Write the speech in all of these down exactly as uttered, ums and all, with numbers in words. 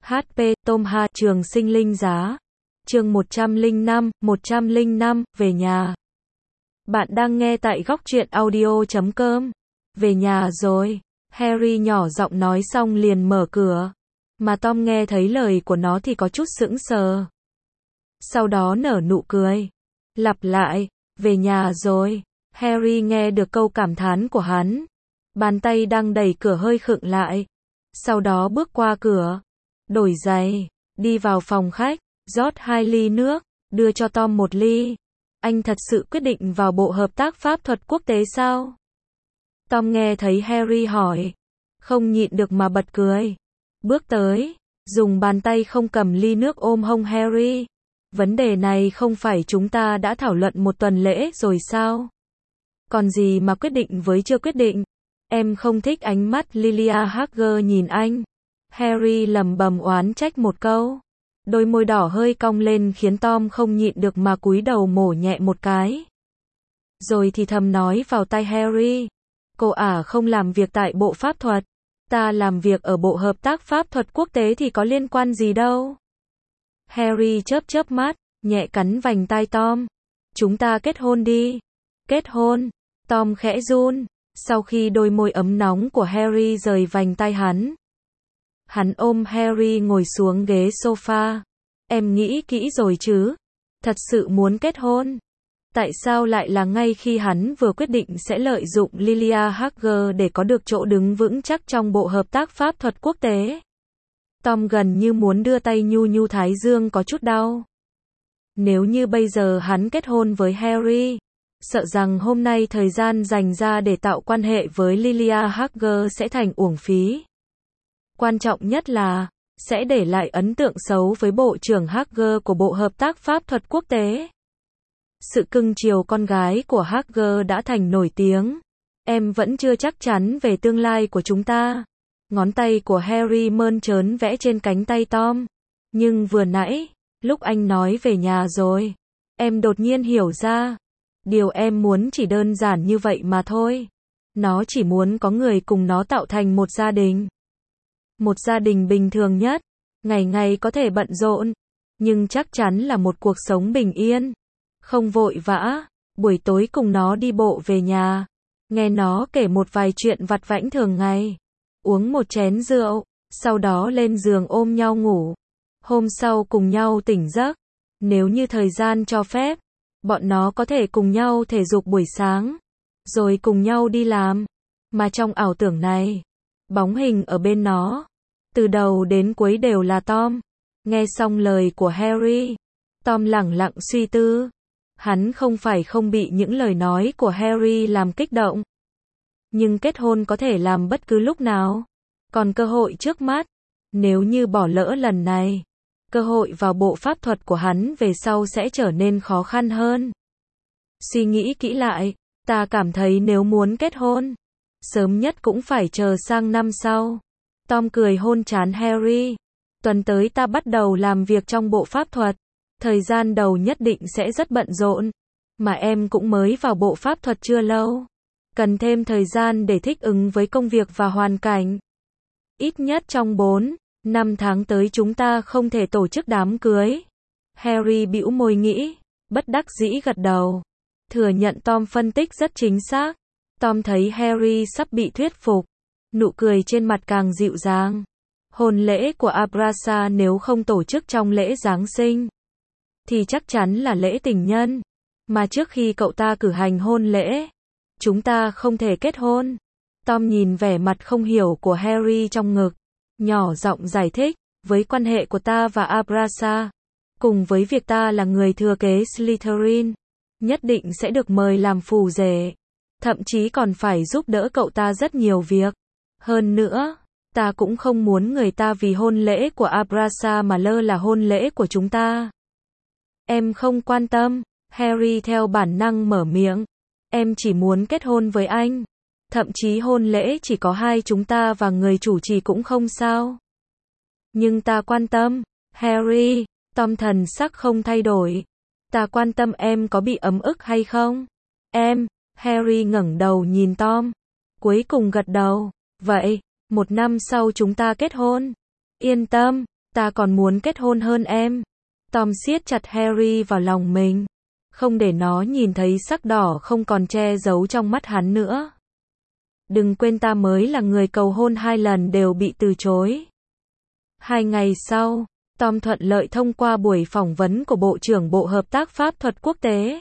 hát pê, Tom Hà, Trường Sinh Linh Giá. Chương một trăm lẻ năm, một trăm lẻ năm, về nhà. Bạn đang nghe tại góc truyện audio chấm com. Về nhà rồi. Harry nhỏ giọng nói xong liền mở cửa. Mà Tom nghe thấy lời của nó thì có chút sững sờ. Sau đó nở nụ cười. Lặp lại, về nhà rồi. Harry nghe được câu cảm thán của hắn. Bàn tay đang đẩy cửa hơi khựng lại. Sau đó bước qua cửa. Đổi giày. Đi vào phòng khách. Rót hai ly nước. Đưa cho Tom một ly. Anh thật sự quyết định vào bộ hợp tác pháp thuật quốc tế sao? Tom nghe thấy Harry hỏi. Không nhịn được mà bật cười. Bước tới. Dùng bàn tay không cầm ly nước ôm hông Harry. Vấn đề này không phải chúng ta đã thảo luận một tuần lễ rồi sao? Còn gì mà quyết định với chưa quyết định? Em không thích ánh mắt Lilia Hager nhìn anh. Harry lẩm bẩm oán trách một câu. Đôi môi đỏ hơi cong lên khiến Tom không nhịn được mà cúi đầu mổ nhẹ một cái. Rồi thì thầm nói vào tai Harry. Cô ả không làm việc tại bộ pháp thuật. Ta làm việc ở bộ hợp tác pháp thuật quốc tế thì có liên quan gì đâu. Harry chớp chớp mắt, nhẹ cắn vành tai Tom. Chúng ta kết hôn đi. Kết hôn. Tom khẽ run. Sau khi đôi môi ấm nóng của Harry rời vành tai hắn. Hắn ôm Harry ngồi xuống ghế sofa. Em nghĩ kỹ rồi chứ? Thật sự muốn kết hôn? Tại sao lại là ngay khi hắn vừa quyết định sẽ lợi dụng Lilia Hager để có được chỗ đứng vững chắc trong bộ hợp tác pháp thuật quốc tế? Tom gần như muốn đưa tay nhu nhu thái dương có chút đau. Nếu như bây giờ hắn kết hôn với Harry, sợ rằng hôm nay thời gian dành ra để tạo quan hệ với Lilia Hager sẽ thành uổng phí. Quan trọng nhất là, sẽ để lại ấn tượng xấu với bộ trưởng Hager của bộ hợp tác pháp thuật quốc tế. Sự cưng chiều con gái của Hager đã thành nổi tiếng. Em vẫn chưa chắc chắn về tương lai của chúng ta. Ngón tay của Harry mơn trớn vẽ trên cánh tay Tom. Nhưng vừa nãy, lúc anh nói về nhà rồi, em đột nhiên hiểu ra. Điều em muốn chỉ đơn giản như vậy mà thôi. Nó chỉ muốn có người cùng nó tạo thành một gia đình. Một gia đình bình thường nhất. Ngày ngày có thể bận rộn. Nhưng chắc chắn là một cuộc sống bình yên. Không vội vã. Buổi tối cùng nó đi bộ về nhà. Nghe nó kể một vài chuyện vặt vãnh thường ngày. Uống một chén rượu. Sau đó lên giường ôm nhau ngủ. Hôm sau cùng nhau tỉnh giấc. Nếu như thời gian cho phép, bọn nó có thể cùng nhau thể dục buổi sáng. Rồi cùng nhau đi làm. Mà trong ảo tưởng này, bóng hình ở bên nó, từ đầu đến cuối đều là Tom. Nghe xong lời của Harry, Tom lẳng lặng suy tư. Hắn không phải không bị những lời nói của Harry làm kích động. Nhưng kết hôn có thể làm bất cứ lúc nào. Còn cơ hội trước mắt, nếu như bỏ lỡ lần này, cơ hội vào bộ pháp thuật của hắn về sau sẽ trở nên khó khăn hơn. Suy nghĩ kỹ lại, ta cảm thấy nếu muốn kết hôn, sớm nhất cũng phải chờ sang năm sau. Tom cười hôn trán Harry. Tuần tới ta bắt đầu làm việc trong bộ pháp thuật. Thời gian đầu nhất định sẽ rất bận rộn. Mà em cũng mới vào bộ pháp thuật chưa lâu. Cần thêm thời gian để thích ứng với công việc và hoàn cảnh. Ít nhất trong bốn, năm tháng tới chúng ta không thể tổ chức đám cưới. Harry bĩu môi nghĩ, bất đắc dĩ gật đầu. Thừa nhận Tom phân tích rất chính xác. Tom thấy Harry sắp bị thuyết phục. Nụ cười trên mặt càng dịu dàng. Hôn lễ của Abrasa nếu không tổ chức trong lễ Giáng sinh, thì chắc chắn là lễ tình nhân. Mà trước khi cậu ta cử hành hôn lễ, chúng ta không thể kết hôn. Tom nhìn vẻ mặt không hiểu của Harry trong ngực. Nhỏ giọng giải thích, với quan hệ của ta và Abrasa, cùng với việc ta là người thừa kế Slytherin, nhất định sẽ được mời làm phù rể. Thậm chí còn phải giúp đỡ cậu ta rất nhiều việc. Hơn nữa, ta cũng không muốn người ta vì hôn lễ của Abrasa mà lơ là hôn lễ của chúng ta. Em không quan tâm. Harry theo bản năng mở miệng. Em chỉ muốn kết hôn với anh. Thậm chí hôn lễ chỉ có hai chúng ta và người chủ trì cũng không sao. Nhưng ta quan tâm. Harry, Tom thần sắc không thay đổi. Ta quan tâm em có bị ấm ức hay không? Em, Harry ngẩng đầu nhìn Tom. Cuối cùng gật đầu. Vậy, một năm sau chúng ta kết hôn. Yên tâm, Ta còn muốn kết hôn hơn em. Tom siết chặt Harry vào lòng mình, không để nó nhìn thấy sắc đỏ không còn che giấu trong mắt hắn nữa. Đừng quên ta mới là người cầu hôn hai lần đều bị từ chối. Hai ngày sau, Tom thuận lợi thông qua buổi phỏng vấn của Bộ trưởng Bộ Hợp tác Pháp thuật Quốc tế.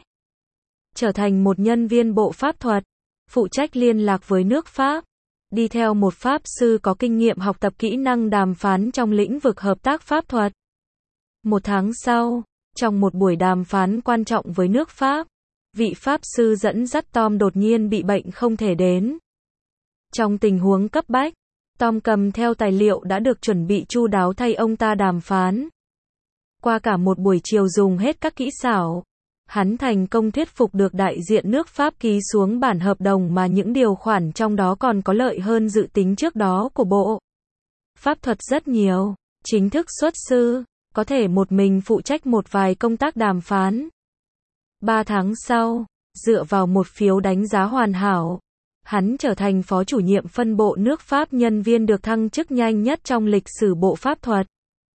Trở thành một nhân viên Bộ Pháp thuật, phụ trách liên lạc với nước Pháp, đi theo một Pháp sư có kinh nghiệm học tập kỹ năng đàm phán trong lĩnh vực hợp tác pháp thuật. Một tháng sau, trong một buổi đàm phán quan trọng với nước Pháp, vị Pháp sư dẫn dắt Tom đột nhiên bị bệnh không thể đến. Trong tình huống cấp bách, Tom cầm theo tài liệu đã được chuẩn bị chu đáo thay ông ta đàm phán. Qua cả một buổi chiều dùng hết các kỹ xảo, hắn thành công thuyết phục được đại diện nước Pháp ký xuống bản hợp đồng mà những điều khoản trong đó còn có lợi hơn dự tính trước đó của Bộ Pháp thuật rất nhiều. Chính thức xuất sư, có thể một mình phụ trách một vài công tác đàm phán. Ba tháng sau, dựa vào một phiếu đánh giá hoàn hảo, hắn trở thành phó chủ nhiệm phân bộ nước Pháp, nhân viên được thăng chức nhanh nhất trong lịch sử Bộ Pháp thuật.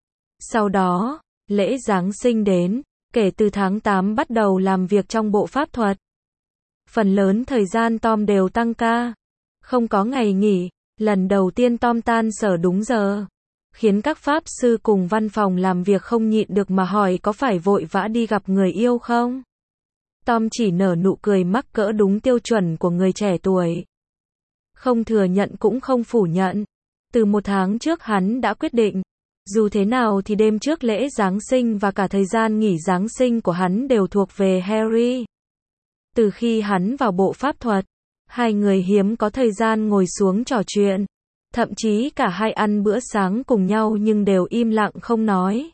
Sau đó, lễ Giáng sinh đến, kể từ tháng tám bắt đầu làm việc trong Bộ Pháp thuật. Phần lớn thời gian Tom đều tăng ca, không có ngày nghỉ. Lần đầu tiên Tom tan sở đúng giờ, khiến các Pháp sư cùng văn phòng làm việc không nhịn được mà hỏi có phải vội vã đi gặp người yêu không? Tom chỉ nở nụ cười mắc cỡ đúng tiêu chuẩn của người trẻ tuổi. Không thừa nhận cũng không phủ nhận. Từ một tháng trước hắn đã quyết định, dù thế nào thì đêm trước lễ Giáng sinh và cả thời gian nghỉ Giáng sinh của hắn đều thuộc về Harry. Từ khi hắn vào Bộ Pháp thuật, hai người hiếm có thời gian ngồi xuống trò chuyện. Thậm chí cả hai ăn bữa sáng cùng nhau nhưng đều im lặng không nói.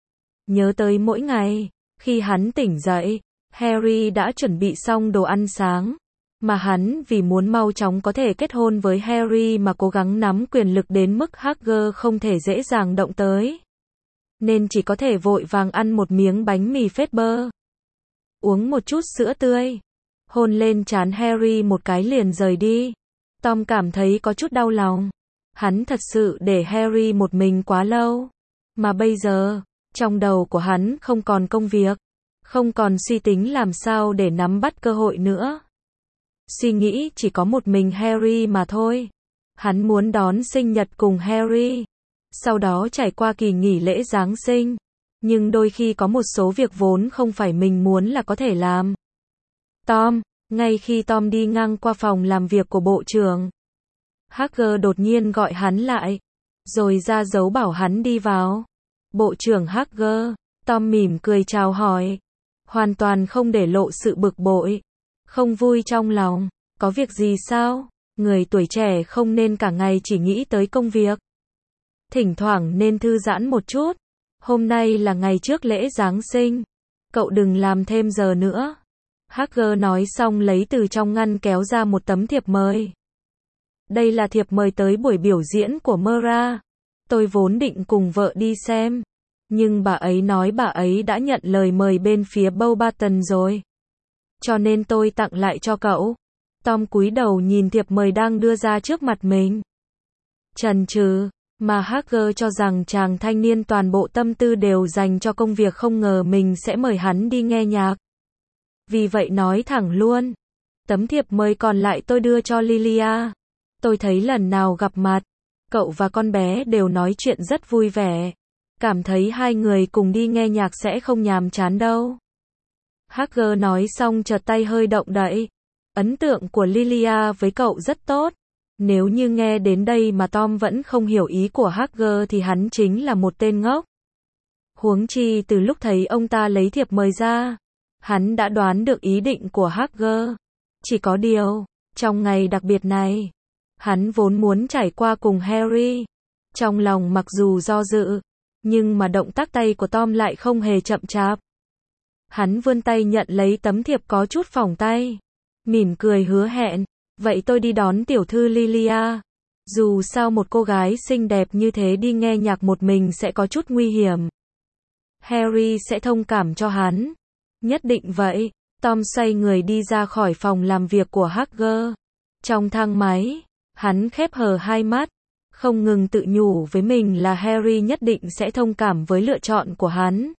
Nhớ tới mỗi ngày, khi hắn tỉnh dậy, Harry đã chuẩn bị xong đồ ăn sáng. Mà hắn vì muốn mau chóng có thể kết hôn với Harry mà cố gắng nắm quyền lực đến mức Hagrid không thể dễ dàng động tới. Nên chỉ có thể vội vàng ăn một miếng bánh mì phết bơ, uống một chút sữa tươi, hôn lên trán Harry một cái liền rời đi. Tom cảm thấy có chút đau lòng. Hắn thật sự để Harry một mình quá lâu. Mà bây giờ, trong đầu của hắn không còn công việc, không còn suy tính làm sao để nắm bắt cơ hội nữa. Suy nghĩ chỉ có một mình Harry mà thôi. Hắn muốn đón sinh nhật cùng Harry, sau đó trải qua kỳ nghỉ lễ Giáng sinh. Nhưng đôi khi có một số việc vốn không phải mình muốn là có thể làm. Tom, ngay khi Tom đi ngang qua phòng làm việc của bộ trưởng, Hagrid đột nhiên gọi hắn lại, rồi ra dấu bảo hắn đi vào. Bộ trưởng Hagrid, Tom mỉm cười chào hỏi, hoàn toàn không để lộ sự bực bội, không vui trong lòng. Có việc gì sao? Người tuổi trẻ không nên cả ngày chỉ nghĩ tới công việc. Thỉnh thoảng nên thư giãn một chút. Hôm nay là ngày trước lễ Giáng sinh. Cậu đừng làm thêm giờ nữa. Hagrid nói xong lấy từ trong ngăn kéo ra một tấm thiệp mời. Đây là thiệp mời tới buổi biểu diễn của Mara. Tôi vốn định cùng vợ đi xem, nhưng bà ấy nói bà ấy đã nhận lời mời bên phía Beauxbaton rồi. Cho nên tôi tặng lại cho cậu. Tom cúi đầu nhìn thiệp mời đang đưa ra trước mặt mình. Chần chừ, mà Hagrid cho rằng chàng thanh niên toàn bộ tâm tư đều dành cho công việc, không ngờ mình sẽ mời hắn đi nghe nhạc. Vì vậy nói thẳng luôn. Tấm thiệp mời còn lại tôi đưa cho Lilia. Tôi thấy lần nào gặp mặt, cậu và con bé đều nói chuyện rất vui vẻ. Cảm thấy hai người cùng đi nghe nhạc sẽ không nhàm chán đâu. Hagrid nói xong chợt tay hơi động đậy. Ấn tượng của Lilia với cậu rất tốt. Nếu như nghe đến đây mà Tom vẫn không hiểu ý của Hagrid thì hắn chính là một tên ngốc. Huống chi từ lúc thấy ông ta lấy thiệp mời ra, hắn đã đoán được ý định của Hagrid. Chỉ có điều, trong ngày đặc biệt này, hắn vốn muốn trải qua cùng Harry. Trong lòng mặc dù do dự, nhưng mà động tác tay của Tom lại không hề chậm chạp. Hắn vươn tay nhận lấy tấm thiệp có chút phỏng tay, mỉm cười hứa hẹn, vậy tôi đi đón tiểu thư Lilia. Dù sao một cô gái xinh đẹp như thế đi nghe nhạc một mình sẽ có chút nguy hiểm. Harry sẽ thông cảm cho hắn. Nhất định vậy. Tom xoay người đi ra khỏi phòng làm việc của Hagrid. Trong thang máy, hắn khép hờ hai mắt, không ngừng tự nhủ với mình là Harry nhất định sẽ thông cảm với lựa chọn của hắn.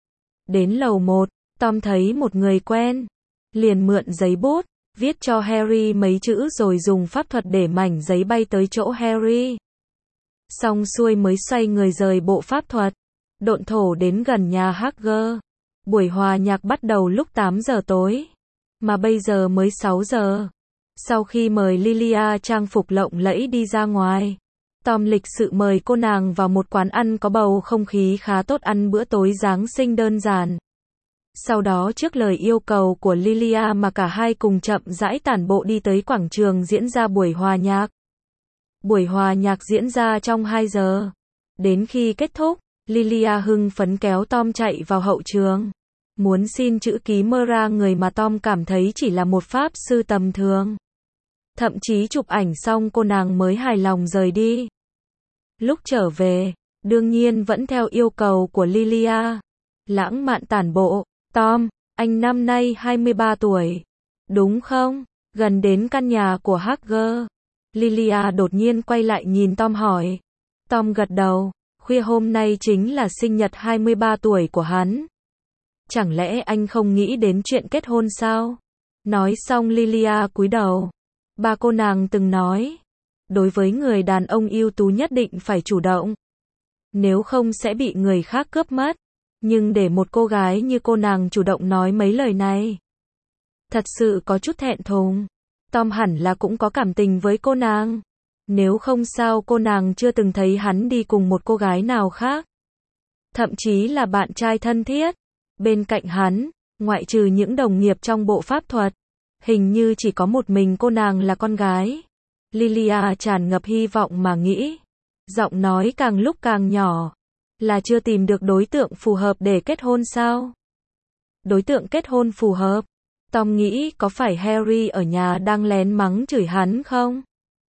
Đến lầu một, Tom thấy một người quen, liền mượn giấy bút, viết cho Harry mấy chữ rồi dùng pháp thuật để mảnh giấy bay tới chỗ Harry. Xong xuôi mới xoay người rời bộ pháp thuật, độn thổ đến gần nhà Hagrid. Buổi hòa nhạc bắt đầu lúc tám giờ tối, mà bây giờ mới sáu giờ. Sau khi mời Lilia trang phục lộng lẫy đi ra ngoài, Tom lịch sự mời cô nàng vào một quán ăn có bầu không khí khá tốt ăn bữa tối Giáng sinh đơn giản. Sau đó trước lời yêu cầu của Lilia mà cả hai cùng chậm rãi tản bộ đi tới quảng trường diễn ra buổi hòa nhạc. Buổi hòa nhạc diễn ra trong hai giờ. Đến khi kết thúc, Lilia hưng phấn kéo Tom chạy vào hậu trường, muốn xin chữ ký Mera, người mà Tom cảm thấy chỉ là một pháp sư tầm thường. Thậm chí chụp ảnh xong cô nàng mới hài lòng rời đi. Lúc trở về, đương nhiên vẫn theo yêu cầu của Lilia. Lãng mạn tản bộ. Tom, anh năm nay hai mươi ba tuổi, đúng không? Gần đến căn nhà của Hagrid, Lilia đột nhiên quay lại nhìn Tom hỏi. Tom gật đầu, khuya hôm nay chính là sinh nhật hai mươi ba tuổi của hắn. Chẳng lẽ anh không nghĩ đến chuyện kết hôn sao? Nói xong Lilia cúi đầu. Ba cô nàng từng nói, đối với người đàn ông ưu tú nhất định phải chủ động, nếu không sẽ bị người khác cướp mất. Nhưng để một cô gái như cô nàng chủ động nói mấy lời này, thật sự có chút thẹn thùng. Tom hẳn là cũng có cảm tình với cô nàng, nếu không sao cô nàng chưa từng thấy hắn đi cùng một cô gái nào khác, thậm chí là bạn trai thân thiết. Bên cạnh hắn, ngoại trừ những đồng nghiệp trong bộ pháp thuật, hình như chỉ có một mình cô nàng là con gái. Lilia tràn ngập hy vọng mà nghĩ, giọng nói càng lúc càng nhỏ. Là chưa tìm được đối tượng phù hợp để kết hôn sao? Đối tượng kết hôn phù hợp? Tom nghĩ có phải Harry ở nhà đang lén mắng chửi hắn không?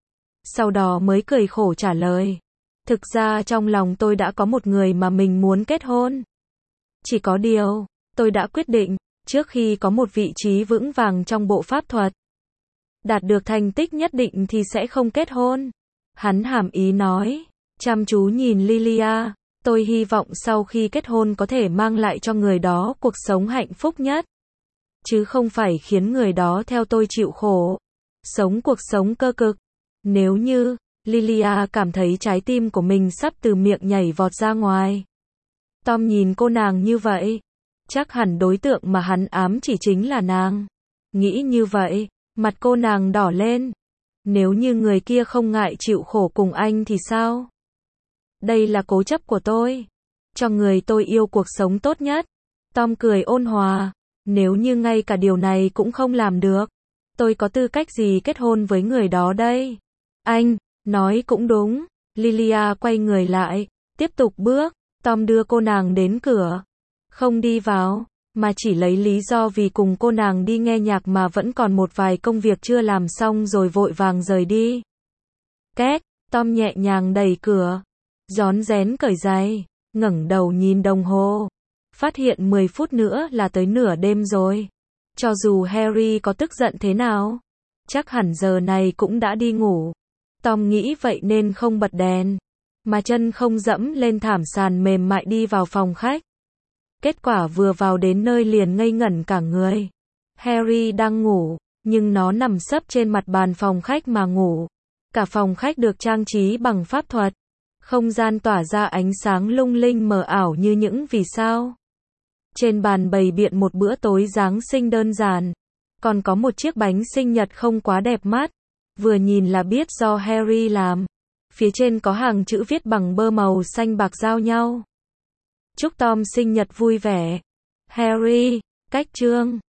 Sau đó mới cười khổ trả lời. Thực ra trong lòng tôi đã có một người mà mình muốn kết hôn. Chỉ có điều, tôi đã quyết định, trước khi có một vị trí vững vàng trong bộ pháp thuật, đạt được thành tích nhất định thì sẽ không kết hôn. Hắn hàm ý nói, chăm chú nhìn Lilia. Tôi hy vọng sau khi kết hôn có thể mang lại cho người đó cuộc sống hạnh phúc nhất, chứ không phải khiến người đó theo tôi chịu khổ, sống cuộc sống cơ cực. Nếu như, Lilia cảm thấy trái tim của mình sắp từ miệng nhảy vọt ra ngoài. Tom nhìn cô nàng như vậy, chắc hẳn đối tượng mà hắn ám chỉ chính là nàng. Nghĩ như vậy, mặt cô nàng đỏ lên. Nếu như người kia không ngại chịu khổ cùng anh thì sao? Đây là cố chấp của tôi, cho người tôi yêu cuộc sống tốt nhất. Tom cười ôn hòa, nếu như ngay cả điều này cũng không làm được, tôi có tư cách gì kết hôn với người đó đây? Anh, nói cũng đúng. Lilia quay người lại, tiếp tục bước. Tom đưa cô nàng đến cửa, không đi vào, mà chỉ lấy lý do vì cùng cô nàng đi nghe nhạc mà vẫn còn một vài công việc chưa làm xong rồi vội vàng rời đi. Két, Tom nhẹ nhàng đẩy cửa, rón rén cởi giày, ngẩng đầu nhìn đồng hồ, phát hiện mười phút nữa là tới nửa đêm rồi. Cho dù Harry có tức giận thế nào, chắc hẳn giờ này cũng đã đi ngủ. Tom nghĩ vậy nên không bật đèn, mà chân không dẫm lên thảm sàn mềm mại đi vào phòng khách. Kết quả vừa vào đến nơi liền ngây ngẩn cả người. Harry đang ngủ, nhưng nó nằm sấp trên mặt bàn phòng khách mà ngủ. Cả phòng khách được trang trí bằng pháp thuật, không gian tỏa ra ánh sáng lung linh mờ ảo như những vì sao. Trên bàn bày biện một bữa tối Giáng sinh đơn giản, còn có một chiếc bánh sinh nhật không quá đẹp mắt, vừa nhìn là biết do Harry làm. Phía trên có hàng chữ viết bằng bơ màu xanh bạc giao nhau. Chúc Tom sinh nhật vui vẻ. Harry, cách chương